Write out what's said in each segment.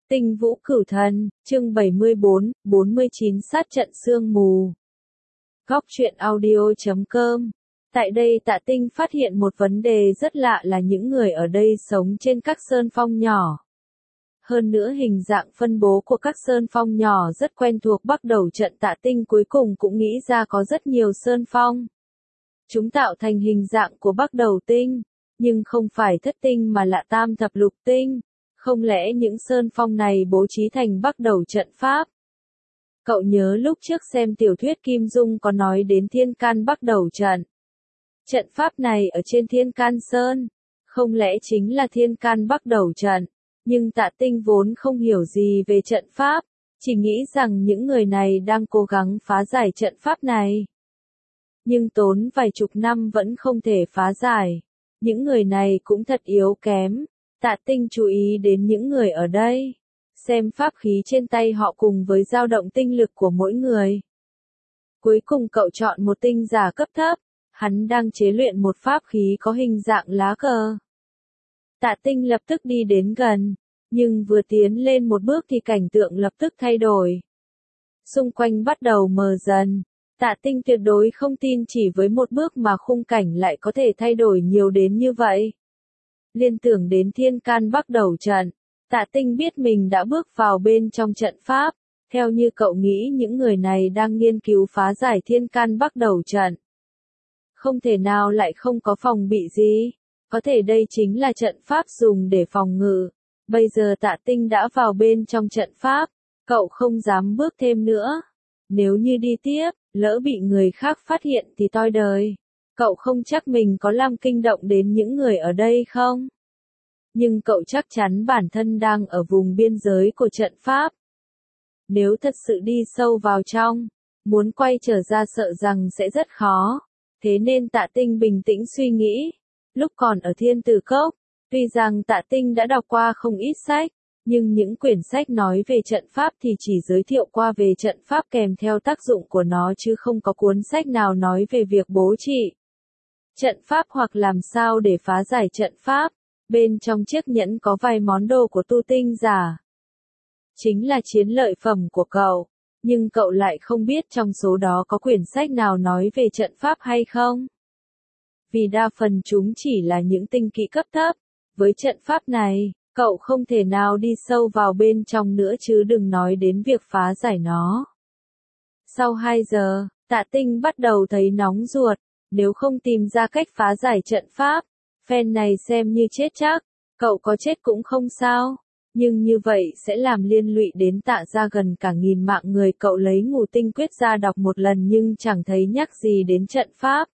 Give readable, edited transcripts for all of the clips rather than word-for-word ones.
Tinh Vũ Cửu Thần, chương 74, 49 sát trận sương mù. Góc truyện audio.com. Tại đây Tạ Tinh phát hiện một vấn đề rất lạ là những người ở đây sống trên các sơn phong nhỏ. Hơn nữa hình dạng phân bố của các sơn phong nhỏ rất quen thuộc. Bắt đầu trận Tạ Tinh cuối cùng cũng nghĩ ra có rất nhiều sơn phong. Chúng tạo thành hình dạng của Bắc Đầu Tinh, nhưng không phải thất tinh mà là tam thập lục tinh. Không lẽ những sơn phong này bố trí thành Bắc Đầu trận pháp? Cậu nhớ lúc trước xem tiểu thuyết Kim Dung có nói đến Thiên Can Bắc Đầu trận. Trận pháp này ở trên Thiên Can Sơn, không lẽ chính là Thiên Can Bắc Đầu trận? Nhưng Tạ Tinh vốn không hiểu gì về trận pháp, chỉ nghĩ rằng những người này đang cố gắng phá giải trận pháp này. Nhưng tốn vài chục năm vẫn không thể phá giải. Những người này cũng thật yếu kém. Tạ Tinh chú ý đến những người ở đây, xem pháp khí trên tay họ cùng với dao động tinh lực của mỗi người. Cuối cùng cậu chọn một tinh giả cấp thấp, hắn đang chế luyện một pháp khí có hình dạng lá cờ. Tạ Tinh lập tức đi đến gần, nhưng vừa tiến lên một bước thì cảnh tượng lập tức thay đổi. Xung quanh bắt đầu mờ dần. Tạ Tinh tuyệt đối không tin chỉ với một bước mà khung cảnh lại có thể thay đổi nhiều đến như vậy. Liên tưởng đến Thiên Can Bắc Đầu trận, Tạ Tinh biết mình đã bước vào bên trong trận pháp. Theo như cậu nghĩ những người này đang nghiên cứu phá giải Thiên Can Bắc Đầu trận. Không thể nào lại không có phòng bị gì. Có thể đây chính là trận pháp dùng để phòng ngự. Bây giờ Tạ Tinh đã vào bên trong trận pháp, cậu không dám bước thêm nữa. Nếu như đi tiếp, lỡ bị người khác phát hiện thì toi đời. Cậu không chắc mình có làm kinh động đến những người ở đây không? Nhưng cậu chắc chắn bản thân đang ở vùng biên giới của trận pháp. Nếu thật sự đi sâu vào trong, muốn quay trở ra sợ rằng sẽ rất khó. Thế nên Tạ Tinh bình tĩnh suy nghĩ. Lúc còn ở Thiên Tử Cốc, tuy rằng Tạ Tinh đã đọc qua không ít sách, nhưng những quyển sách nói về trận pháp thì chỉ giới thiệu qua về trận pháp kèm theo tác dụng của nó chứ không có cuốn sách nào nói về việc bố trí trận pháp hoặc làm sao để phá giải trận pháp. Bên trong chiếc nhẫn có vài món đồ của tu tinh giả. Chính là chiến lợi phẩm của cậu. Nhưng cậu lại không biết trong số đó có quyển sách nào nói về trận pháp hay không. Vì đa phần chúng chỉ là những tinh kỹ cấp thấp. Với trận pháp này, cậu không thể nào đi sâu vào bên trong nữa chứ đừng nói đến việc phá giải nó. Sau 2 giờ, Tạ Tinh bắt đầu thấy nóng ruột. Nếu không tìm ra cách phá giải trận pháp, phen này xem như chết chắc, cậu có chết cũng không sao. Nhưng như vậy sẽ làm liên lụy đến Tạ gia gần cả 1000 mạng người. Cậu lấy Ngũ Tinh Quyết ra đọc một lần nhưng chẳng thấy nhắc gì đến trận pháp.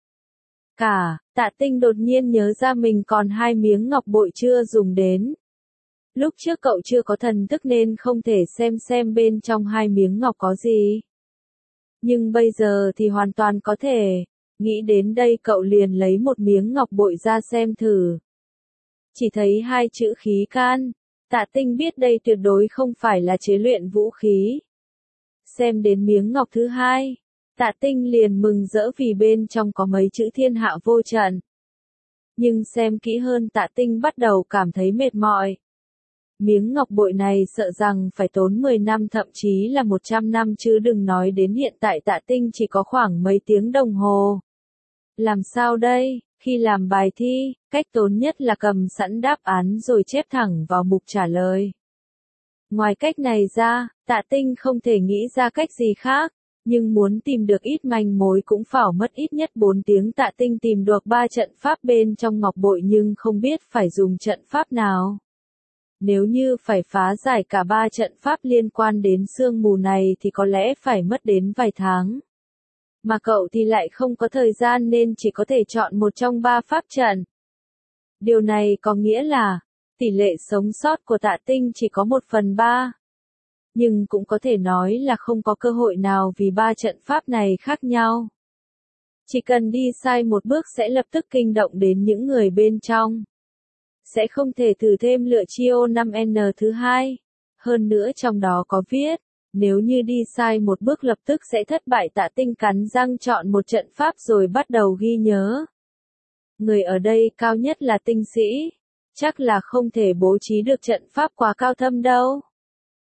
Tạ Tinh đột nhiên nhớ ra mình còn 2 miếng ngọc bội chưa dùng đến. Lúc trước cậu chưa có thần thức nên không thể xem bên trong 2 miếng ngọc có gì. Nhưng bây giờ thì hoàn toàn có thể. Nghĩ đến đây cậu liền lấy một miếng ngọc bội ra xem thử. Chỉ thấy 2 chữ khí can. Tạ Tinh biết đây tuyệt đối không phải là chế luyện vũ khí. Xem đến miếng ngọc thứ 2, Tạ Tinh liền mừng rỡ vì bên trong có mấy chữ thiên hạ vô trận. Nhưng xem kỹ hơn Tạ Tinh bắt đầu cảm thấy mệt mỏi. Miếng ngọc bội này sợ rằng phải tốn 10 năm thậm chí là 100 năm chứ đừng nói đến hiện tại Tạ Tinh chỉ có khoảng mấy tiếng đồng hồ. Làm sao đây? Khi làm bài thi, cách tốn nhất là cầm sẵn đáp án rồi chép thẳng vào mục trả lời. Ngoài cách này ra, Tạ Tinh không thể nghĩ ra cách gì khác, nhưng muốn tìm được ít manh mối cũng phải mất ít nhất 4 tiếng. Tạ Tinh tìm được 3 trận pháp bên trong ngọc bội nhưng không biết phải dùng trận pháp nào. Nếu như phải phá giải cả 3 trận pháp liên quan đến sương mù này thì có lẽ phải mất đến vài tháng. Mà cậu thì lại không có thời gian nên chỉ có thể chọn một trong 3 pháp trận. Điều này có nghĩa là, tỷ lệ sống sót của Tạ Tinh chỉ có 1/3. Nhưng cũng có thể nói là không có cơ hội nào vì 3 trận pháp này khác nhau. Chỉ cần đi sai một bước sẽ lập tức kinh động đến những người bên trong. Sẽ không thể thử thêm lựa chiêu 5N thứ 2. Hơn nữa trong đó có viết. Nếu như đi sai một bước lập tức sẽ thất bại. Tạ Tinh cắn răng chọn một trận pháp rồi bắt đầu ghi nhớ. Người ở đây cao nhất là tinh sĩ. Chắc là không thể bố trí được trận pháp quá cao thâm đâu.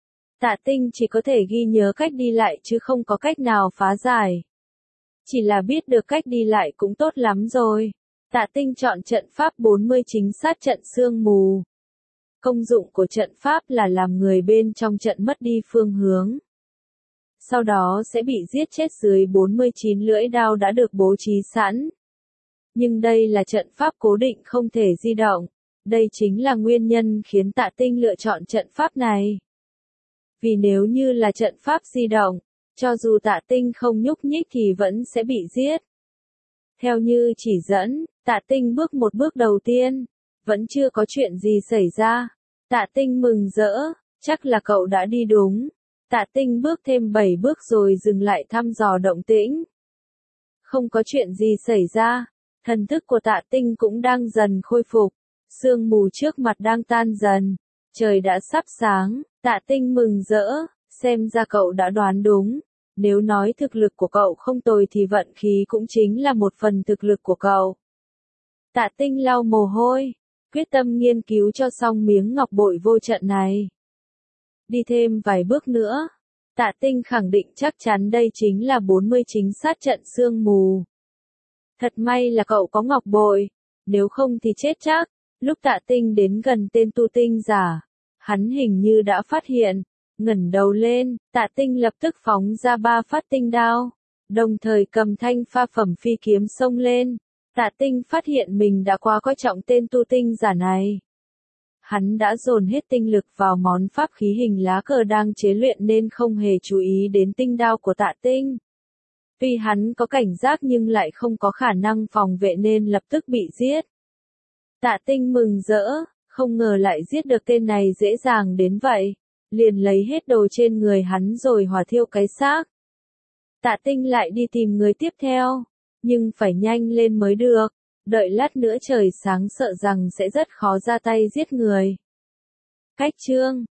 Tạ Tinh chỉ có thể ghi nhớ cách đi lại chứ không có cách nào phá giải. Chỉ là biết được cách đi lại cũng tốt lắm rồi. Tạ Tinh chọn trận pháp 40 chính sát trận sương mù. Công dụng của trận pháp là làm người bên trong trận mất đi phương hướng. Sau đó sẽ bị giết chết dưới 49 lưỡi đao đã được bố trí sẵn. Nhưng đây là trận pháp cố định không thể di động. Đây chính là nguyên nhân khiến Tạ Tinh lựa chọn trận pháp này. Vì nếu như là trận pháp di động, cho dù Tạ Tinh không nhúc nhích thì vẫn sẽ bị giết. Theo như chỉ dẫn, Tạ Tinh bước một bước đầu tiên, vẫn chưa có chuyện gì xảy ra. Tạ Tinh mừng rỡ, chắc là cậu đã đi đúng. Tạ Tinh bước thêm 7 bước rồi dừng lại thăm dò động tĩnh. Không có chuyện gì xảy ra, thần thức của Tạ Tinh cũng đang dần khôi phục. Sương mù trước mặt đang tan dần, trời đã sắp sáng. Tạ Tinh mừng rỡ, xem ra cậu đã đoán đúng. Nếu nói thực lực của cậu không tồi thì vận khí cũng chính là một phần thực lực của cậu. Tạ Tinh lau mồ hôi, quyết tâm nghiên cứu cho xong miếng ngọc bội vô trận này. Đi thêm vài bước nữa, Tạ Tinh khẳng định chắc chắn đây chính là 40 chính sát trận sương mù. Thật may là cậu có ngọc bội, nếu không thì chết chắc. Lúc Tạ Tinh đến gần tên tu tinh giả, hắn hình như đã phát hiện, ngẩng đầu lên, Tạ Tinh lập tức phóng ra 3 phát tinh đao, đồng thời cầm thanh pha phẩm phi kiếm xông lên. Tạ Tinh phát hiện mình đã quá coi trọng tên tu tinh giả này. Hắn đã dồn hết tinh lực vào món pháp khí hình lá cờ đang chế luyện nên không hề chú ý đến tinh đao của Tạ Tinh. Tuy hắn có cảnh giác nhưng lại không có khả năng phòng vệ nên lập tức bị giết. Tạ Tinh mừng rỡ, không ngờ lại giết được tên này dễ dàng đến vậy. Liền lấy hết đồ trên người hắn rồi hỏa thiêu cái xác. Tạ Tinh lại đi tìm người tiếp theo, nhưng phải nhanh lên mới được. Đợi lát nữa trời sáng sợ rằng sẽ rất khó ra tay giết người. Cách chương